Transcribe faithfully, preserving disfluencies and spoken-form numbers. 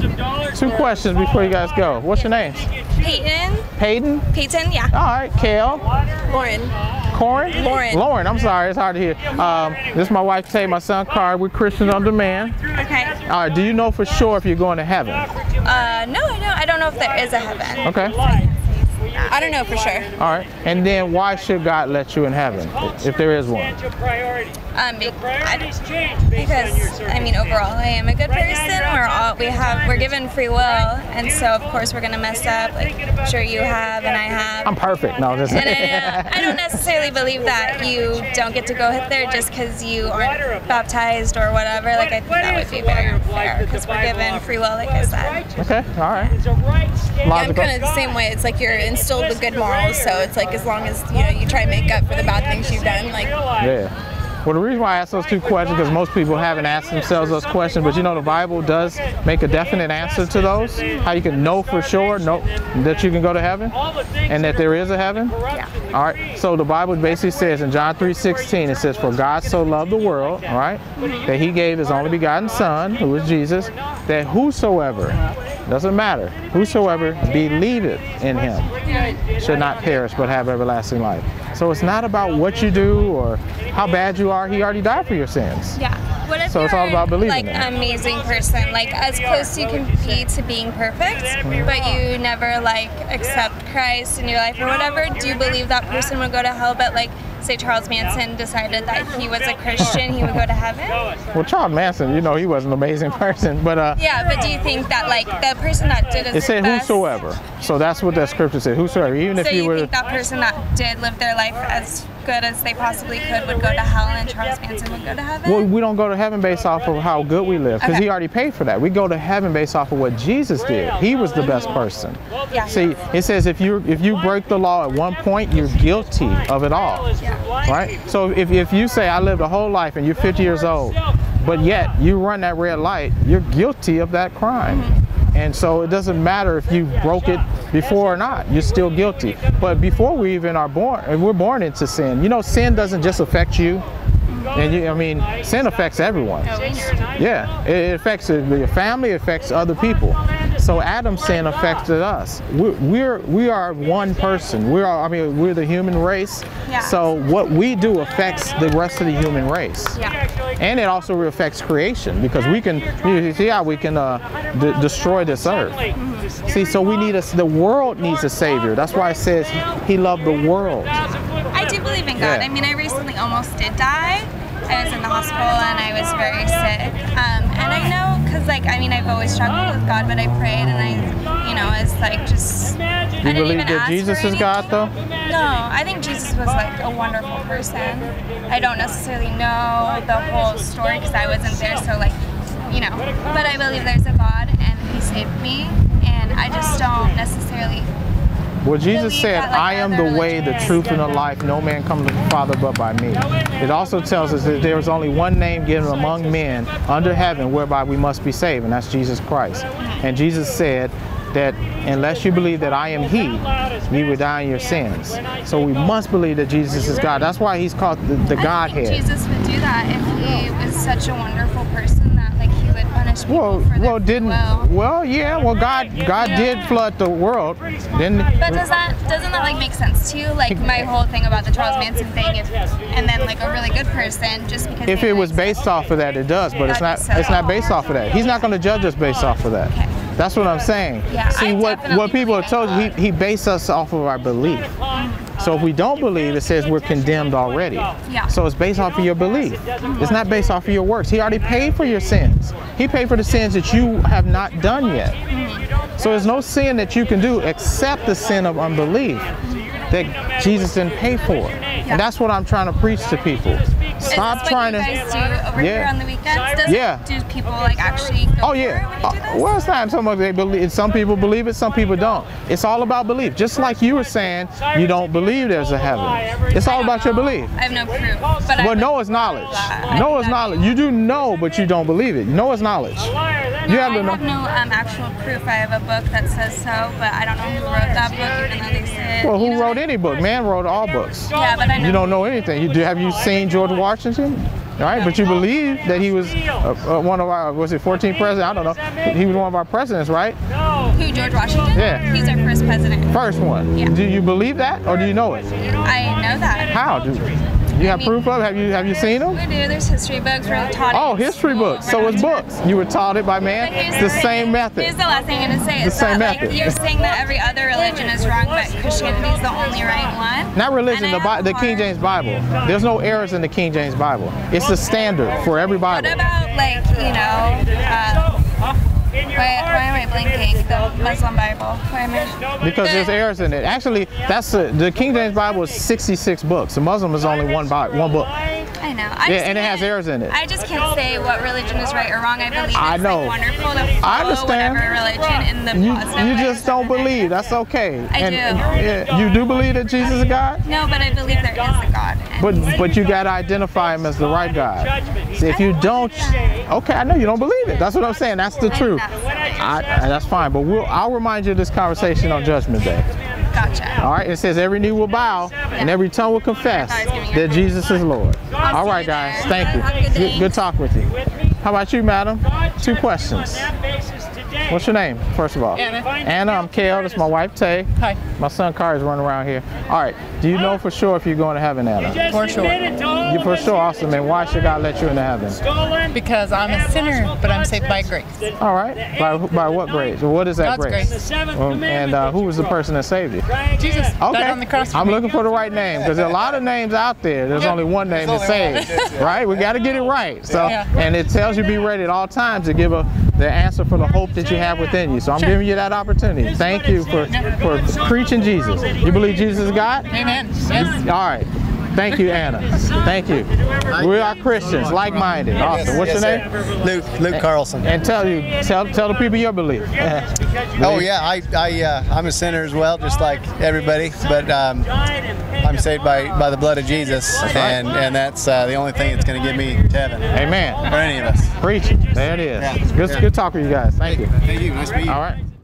Two questions before you guys go. What's your names? Peyton. Peyton? Peyton, yeah. All right. Kale? Lauren. Corin? Lauren. Lauren, I'm sorry. It's hard to hear. Um, this is my wife, Tay, my son, Carl. We're Christians on Demand. Okay. All right. Do you know for sure if you're going to heaven? Uh, no, I don't. I don't know if there is a heaven. Okay. I don't know for sure. All right. And then why should God let you in heaven, if there is one? Um, be, I, because I mean, overall, I am a good person. We're all we have. We're given free will, and so of course we're gonna mess up. Like I'm sure you have, and I have. I'm perfect. No, just. And I, uh, I don't necessarily believe that you don't get to go there just because you aren't baptized or whatever. Like I think that would be very unfair because we're given free will, like I said. Okay. All right. Yeah, I'm kind of the same way. It's like you're instilled with good morals, so it's like as long as you know you try and make up for the bad things you've done, like. Yeah. Well, the reason why I asked those two questions because most people haven't asked themselves those questions, but you know the Bible does make a definite answer to those. How you can know for sure know that you can go to heaven and that there is a heaven. Yeah. All right. So the Bible basically says in John three sixteen, it says, "For God so loved the world, all right, that He gave His only begotten Son, who is Jesus, that whosoever." Doesn't matter. Whosoever believeth in Him should not perish but have everlasting life. So it's not about what you do or how bad you are. He already died for your sins. Yeah. What if So you're it's all about believing like in it. an amazing person, like as close you can be to being perfect, but you never like accept Christ in your life or whatever? Do you believe that person would go to hell? But like, say Charles Manson decided that he was a Christian, he would go to heaven? Well, Charles Manson, you know, he was an amazing person, but uh, Yeah, but do you think that like the person that did it said best, whosoever. So that's what that scripture said. Whosoever, even if So you you were. think that person that did live their life as good as they possibly could would go to hell, and Charles Manson would go to heaven? Well, we don't go to heaven based off of how good we live, because Okay. He already paid for that. We go to heaven based off of what Jesus did. He was the best person. Yeah. See, it says if you if you break the law at one point, you're guilty of it all. Yeah. Right? So if, if you say I lived a whole life and you're fifty years old, but yet you run that red light, you're guilty of that crime. Mm-hmm. And so it doesn't matter if you broke it before or not, you're still guilty. But before we even are born, and we're born into sin, you know, sin doesn't just affect you. And you, I mean, sin affects everyone. Yeah, it, it affects your family, it affects other people. So Adam's sin affected us. We're, we're we are one person. We are, I mean, we're the human race. Yeah. So what we do affects the rest of the human race. Yeah. And it also affects creation because we can, you see how we can uh, d destroy this earth. Mm-hmm. See, so we need a, the world needs a savior. That's why it says he, he loved the world. I do believe in God. Yeah. I mean, I recently almost did die. I was in the hospital and I was very sick. Um, and I know, because like, I mean, I've always struggled with God, but I prayed and I, you know, it's like just, You I didn't believe even that ask Jesus for is God, anything. though? No, I think Jesus was like a wonderful person. I don't necessarily know the whole story because I wasn't there, so like, you know, but I believe there's a God and He saved me, and I just don't necessarily. Well, Jesus believe said, that, like, I am the other way, the religions- truth, and the life. No man comes to the Father but by me. It also tells us that there is only one name given among men under heaven whereby we must be saved, and that's Jesus Christ. And Jesus said that unless you believe that I am He, you will die in your sins. So we must believe that Jesus is God. That's why He's called the, the I Godhead. think Jesus would do that if He was such a wonderful person that like He would punish people Well, for their well, didn't will. well, yeah. Well, God, God did flood the world. Didn't? But does that doesn't that like make sense to you? Like my whole thing about the Charles Manson thing, if, and then like a really good person just because. If they it was like based off of that, it does. But it's not. So- It's not based off of that. He's not going to judge us based off of that. Okay. That's what I'm saying. Yeah, See, I what definitely what people have believe told in you, he, he based us off of our belief. So if we don't believe, it says we're condemned already. Yeah. So it's based off of your belief. It's not based off of your works. He already paid for your sins. He paid for the sins that you have not done yet. So there's no sin that you can do except the sin of unbelief that Jesus didn't pay for. And that's what I'm trying to preach to people. Stop Is this trying what to. you guys do over Yeah. here on the weekends? Does Yeah. Do people like actually go Oh there yeah. when you do Uh, this? well, it's not so much they believe. Some people believe it, some people don't. It's all about belief. Just like you were saying, you don't believe there's a heaven. It's all about your belief. I have no proof. But I Well, would- know is knowledge. I Know think is that- knowledge. You do know, but you don't believe it. Know is knowledge. You have I to know. have no um, actual proof. I have a book that says so, but I don't know who wrote that book, even though they said. Well, you who know, wrote any book? Man wrote all books. Yeah, but I know. You don't know anything. You do. Have you seen George Washington? right? But you believe that he was uh, uh, one of our, was it fourteenth president? I don't know. He was one of our presidents, right? Who, George Washington? Yeah. He's our first president. First one. Yeah. Do you believe that, or do you know it? I know that. How? Do you have I mean, proof of it? Have you have you seen them? We do. There's history books. We're taught it Oh, in history school. books. So it's books. You were taught it by man. But here's The thing. same method. Here's the last thing I'm going to say. The is same that, method. Like, you're saying that every other religion is wrong, but Christianity is the only right one. Not religion, And I the, Bi- have the a King hard- James Bible. There's no errors in the King James Bible. It's the standard for every What Bible. about, like, you know, uh, why, why am I blinking? The Muslim Bible. Why am I? Because the, there's errors in it. Actually, that's a, the King James Bible is sixty-six books. The Muslim is only one Bi- one book. I know. I Yeah, just and it has can't- errors in it. I just can't say what religion is right or wrong. I believe it's I know. like wonderful to follow I understand. whatever religion in the You, positive you way. just don't believe. That's okay. I and, do. yeah, you do believe that Jesus is God? No, but I believe there is a God. And But but you gotta identify him as the right God. See, if you don't, okay, I know you don't believe it. That's what I'm saying. That's the truth. I, and that's fine. But we'll, I'll remind you of this conversation on Judgment Day. Gotcha. All right. It says every knee will bow and every tongue will confess that Jesus is Lord. I'll All see right, you guys. there. Thank you. Have a good day. Good, good talk with you. How about you, madam? Two questions. What's your name, first of all? Anna. Anna, I'm Kel. This is my wife, Tay. Hi. My son, Kari, is running around here. All right. Do you know for sure if you're going to heaven, Anna? For sure. You for sure, awesome. And why should God let you into heaven? Because I'm a sinner, but I'm saved by grace. All right. By, by what grace? What is that God's grace? grace. Um, and uh, who was the person that saved you? Jesus Okay. died on the cross for I'm me. looking for the right name because there are a lot of names out there. There's only one name that saves, right? We got to get it right. So, Yeah. and it tells you be ready at all times to give a the answer for the hope that you have within you. So I'm Sure. giving you that opportunity. Thank you for for preaching Jesus. You believe Jesus is God? Amen. Yes. All right. Thank you, Anna. Thank you. We are Christians, like-minded. Awesome. What's your name? Luke, Luke Carlson. And tell you, tell tell the people your belief. Oh yeah, I, I, uh, I'm a sinner as well, just like everybody. But um, I'm saved by, by the blood of Jesus, and and that's uh, the only thing that's going to get me to heaven, Amen. or any of us. Preach it. There it is. Yeah. Good, good talk with you guys. Thank you. Thank you. Nice to meet you. All right.